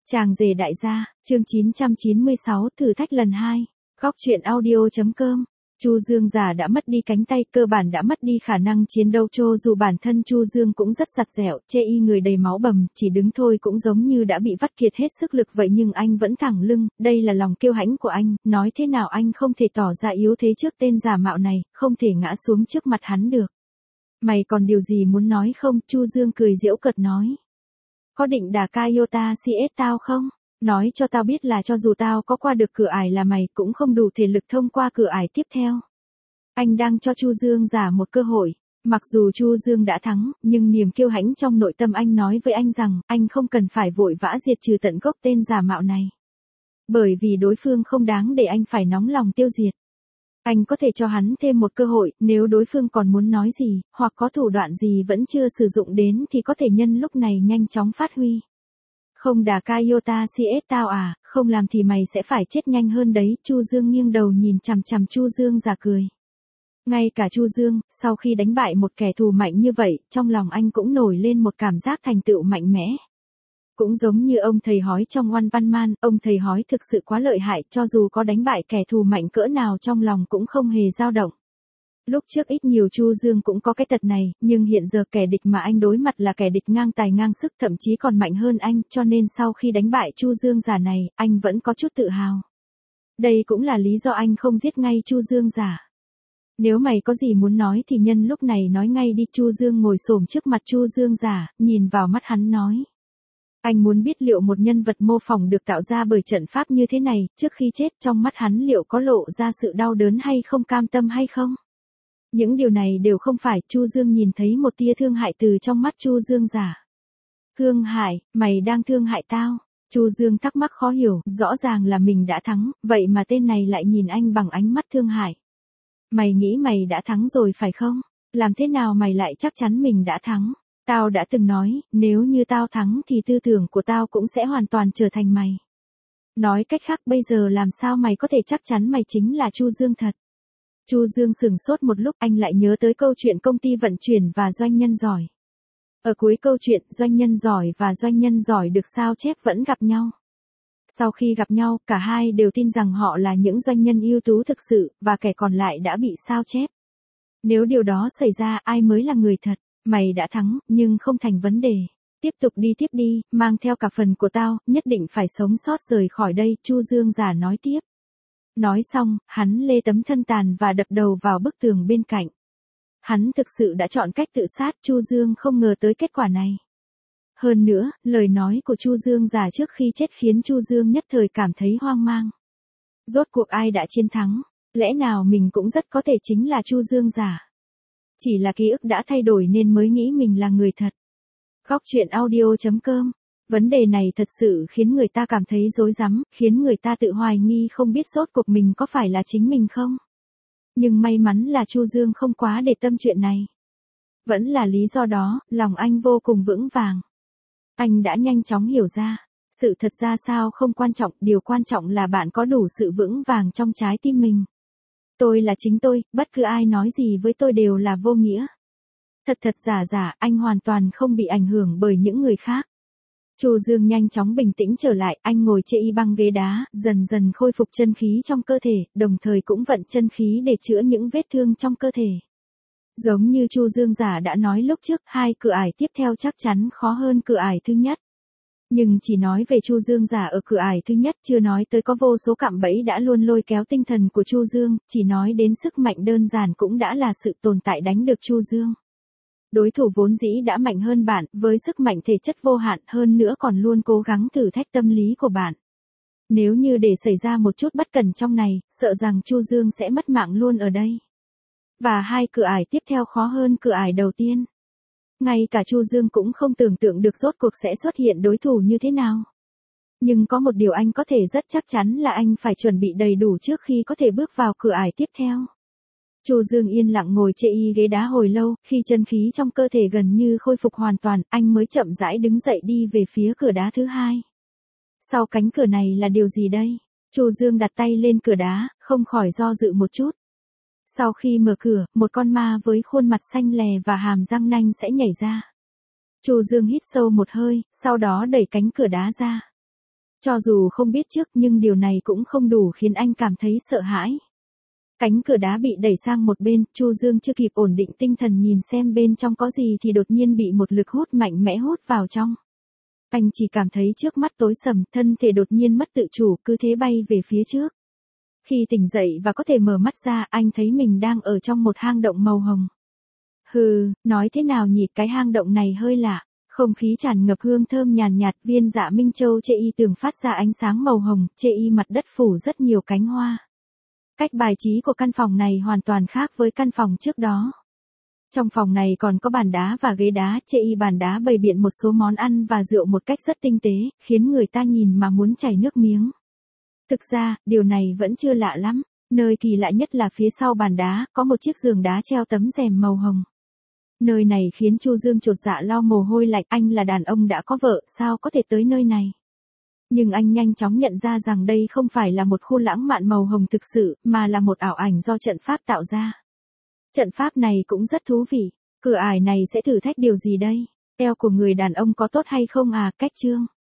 Chàng rể đại gia, chương 996, thử thách lần 2. Góc truyện audio.com. Chu Dương già đã mất đi cánh tay, cơ bản đã mất đi khả năng chiến đấu. Cho dù bản thân Chu Dương cũng rất giặt dẻo, chê y người đầy máu bầm, chỉ đứng thôi cũng giống như đã bị vắt kiệt hết sức lực vậy, nhưng anh vẫn thẳng lưng, đây là lòng kiêu hãnh của anh, nói thế nào anh không thể tỏ ra yếu thế trước tên giả mạo này, không thể ngã xuống trước mặt hắn được. Mày còn điều gì muốn nói không? Chu Dương cười giễu cợt nói. Có định đả Kayota CS tao không? Nói cho tao biết là cho dù tao có qua được cửa ải là mày cũng không đủ thể lực thông qua cửa ải tiếp theo. Anh đang cho Chu Dương giả một cơ hội. Mặc dù Chu Dương đã thắng, nhưng niềm kiêu hãnh trong nội tâm anh nói với anh rằng, anh không cần phải vội vã diệt trừ tận gốc tên giả mạo này. Bởi vì đối phương không đáng để anh phải nóng lòng tiêu diệt. Anh có thể cho hắn thêm một cơ hội, nếu đối phương còn muốn nói gì, hoặc có thủ đoạn gì vẫn chưa sử dụng đến thì có thể nhân lúc này nhanh chóng phát huy. Không đả Kayota CS tao à, không làm thì mày sẽ phải chết nhanh hơn đấy. Chu Dương nghiêng đầu nhìn chằm chằm Chu Dương giả cười. Ngay cả Chu Dương, sau khi đánh bại một kẻ thù mạnh như vậy, trong lòng anh cũng nổi lên một cảm giác thành tựu mạnh mẽ. Cũng giống như ông thầy hói trong One Punch Man, ông thầy hói thực sự quá lợi hại, cho dù có đánh bại kẻ thù mạnh cỡ nào trong lòng cũng không hề dao động. Lúc trước ít nhiều Chu Dương cũng có cái tật này, nhưng hiện giờ kẻ địch mà anh đối mặt là kẻ địch ngang tài ngang sức, thậm chí còn mạnh hơn anh, cho nên sau khi đánh bại Chu Dương giả này, anh vẫn có chút tự hào. Đây cũng là lý do anh không giết ngay Chu Dương giả. Nếu mày có gì muốn nói thì nhân lúc này nói ngay đi. Chu Dương ngồi xổm trước mặt Chu Dương giả, nhìn vào mắt hắn nói. Anh muốn biết liệu một nhân vật mô phỏng được tạo ra bởi trận pháp như thế này, trước khi chết trong mắt hắn liệu có lộ ra sự đau đớn hay không, cam tâm hay không? Những điều này đều không phải. Chu Dương nhìn thấy một tia thương hại từ trong mắt Chu Dương giả. Thương hại, mày đang thương hại tao? Chu Dương thắc mắc khó hiểu, rõ ràng là mình đã thắng, vậy mà tên này lại nhìn anh bằng ánh mắt thương hại. Mày nghĩ mày đã thắng rồi phải không? Làm thế nào mày lại chắc chắn mình đã thắng? Tao đã từng nói, nếu như tao thắng thì tư tưởng của tao cũng sẽ hoàn toàn trở thành mày. Nói cách khác bây giờ làm sao mày có thể chắc chắn mày chính là Chu Dương thật? Chu Dương sửng sốt một lúc, anh lại nhớ tới câu chuyện công ty vận chuyển và doanh nhân giỏi. Ở cuối câu chuyện, doanh nhân giỏi và doanh nhân giỏi được sao chép vẫn gặp nhau. Sau khi gặp nhau, cả hai đều tin rằng họ là những doanh nhân ưu tú thực sự, và kẻ còn lại đã bị sao chép. Nếu điều đó xảy ra, ai mới là người thật? Mày đã thắng, nhưng không thành vấn đề. Tiếp tiếp đi, mang theo cả phần của tao, nhất định phải sống sót rời khỏi đây. Chu Dương giả nói tiếp. Nói xong, hắn lê tấm thân tàn và đập đầu vào bức tường bên cạnh. Hắn thực sự đã chọn cách tự sát, Chu Dương không ngờ tới kết quả này. Hơn nữa, lời nói của Chu Dương giả trước khi chết khiến Chu Dương nhất thời cảm thấy hoang mang. Rốt cuộc ai đã chiến thắng? Lẽ nào mình cũng rất có thể chính là Chu Dương giả? Chỉ là ký ức đã thay đổi nên mới nghĩ mình là người thật. Góc truyện audio.com. Vấn đề này thật sự khiến người ta cảm thấy rối rắm, khiến người ta tự hoài nghi không biết rốt cuộc mình có phải là chính mình không. Nhưng may mắn là Chu Dương không quá để tâm chuyện này. Vẫn là lý do đó, lòng anh vô cùng vững vàng. Anh đã nhanh chóng hiểu ra, sự thật ra sao không quan trọng, điều quan trọng là bạn có đủ sự vững vàng trong trái tim mình. Tôi là chính tôi, bất cứ ai nói gì với tôi đều là vô nghĩa. Thật giả, anh hoàn toàn không bị ảnh hưởng bởi những người khác. Chu Dương nhanh chóng bình tĩnh trở lại, anh ngồi chê y băng ghế đá, dần dần khôi phục chân khí trong cơ thể, đồng thời cũng vận chân khí để chữa những vết thương trong cơ thể. Giống như Chu Dương giả đã nói lúc trước, hai cửa ải tiếp theo chắc chắn khó hơn cửa ải thứ nhất. Nhưng chỉ nói về Chu Dương giả ở cửa ải thứ nhất, chưa nói tới có vô số cạm bẫy đã luôn lôi kéo tinh thần của Chu Dương, chỉ nói đến sức mạnh đơn giản cũng đã là sự tồn tại đánh được Chu Dương. Đối thủ vốn dĩ đã mạnh hơn bạn, với sức mạnh thể chất vô hạn, hơn nữa còn luôn cố gắng thử thách tâm lý của bạn. Nếu như để xảy ra một chút bất cẩn trong này, sợ rằng Chu Dương sẽ mất mạng luôn ở đây. Và hai cửa ải tiếp theo khó hơn cửa ải đầu tiên. Ngay cả Chu Dương cũng không tưởng tượng được rốt cuộc sẽ xuất hiện đối thủ như thế nào. Nhưng có một điều anh có thể rất chắc chắn là anh phải chuẩn bị đầy đủ trước khi có thể bước vào cửa ải tiếp theo. Chu Dương yên lặng ngồi chê y ghế đá hồi lâu, khi chân khí trong cơ thể gần như khôi phục hoàn toàn, anh mới chậm rãi đứng dậy đi về phía cửa đá thứ hai. Sau cánh cửa này là điều gì đây? Chu Dương đặt tay lên cửa đá, không khỏi do dự một chút. Sau khi mở cửa, một con ma với khuôn mặt xanh lè và hàm răng nanh sẽ nhảy ra. Chu Dương hít sâu một hơi, sau đó đẩy cánh cửa đá ra. Cho dù không biết trước nhưng điều này cũng không đủ khiến anh cảm thấy sợ hãi. Cánh cửa đá bị đẩy sang một bên, Chu Dương chưa kịp ổn định tinh thần nhìn xem bên trong có gì thì đột nhiên bị một lực hút mạnh mẽ hút vào trong. Anh chỉ cảm thấy trước mắt tối sầm, thân thể đột nhiên mất tự chủ, cứ thế bay về phía trước. Khi tỉnh dậy và có thể mở mắt ra, anh thấy mình đang ở trong một hang động màu hồng. Hừ, nói thế nào nhỉ, cái hang động này hơi lạ. Không khí tràn ngập hương thơm nhàn nhạt, viên dạ minh châu chê y tường phát ra ánh sáng màu hồng, chê y mặt đất phủ rất nhiều cánh hoa. Cách bài trí của căn phòng này hoàn toàn khác với căn phòng trước đó. Trong phòng này còn có bàn đá và ghế đá, chê y bàn đá bày biện một số món ăn và rượu một cách rất tinh tế, khiến người ta nhìn mà muốn chảy nước miếng. Thực ra, điều này vẫn chưa lạ lắm, nơi kỳ lạ nhất là phía sau bàn đá, có một chiếc giường đá treo tấm rèm màu hồng. Nơi này khiến Chu Dương chột dạ lau mồ hôi lạnh, anh là đàn ông đã có vợ, sao có thể tới nơi này? Nhưng anh nhanh chóng nhận ra rằng đây không phải là một khu lãng mạn màu hồng thực sự, mà là một ảo ảnh do trận pháp tạo ra. Trận pháp này cũng rất thú vị, cửa ải này sẽ thử thách điều gì đây? Eo của người đàn ông có tốt hay không à, cách chương.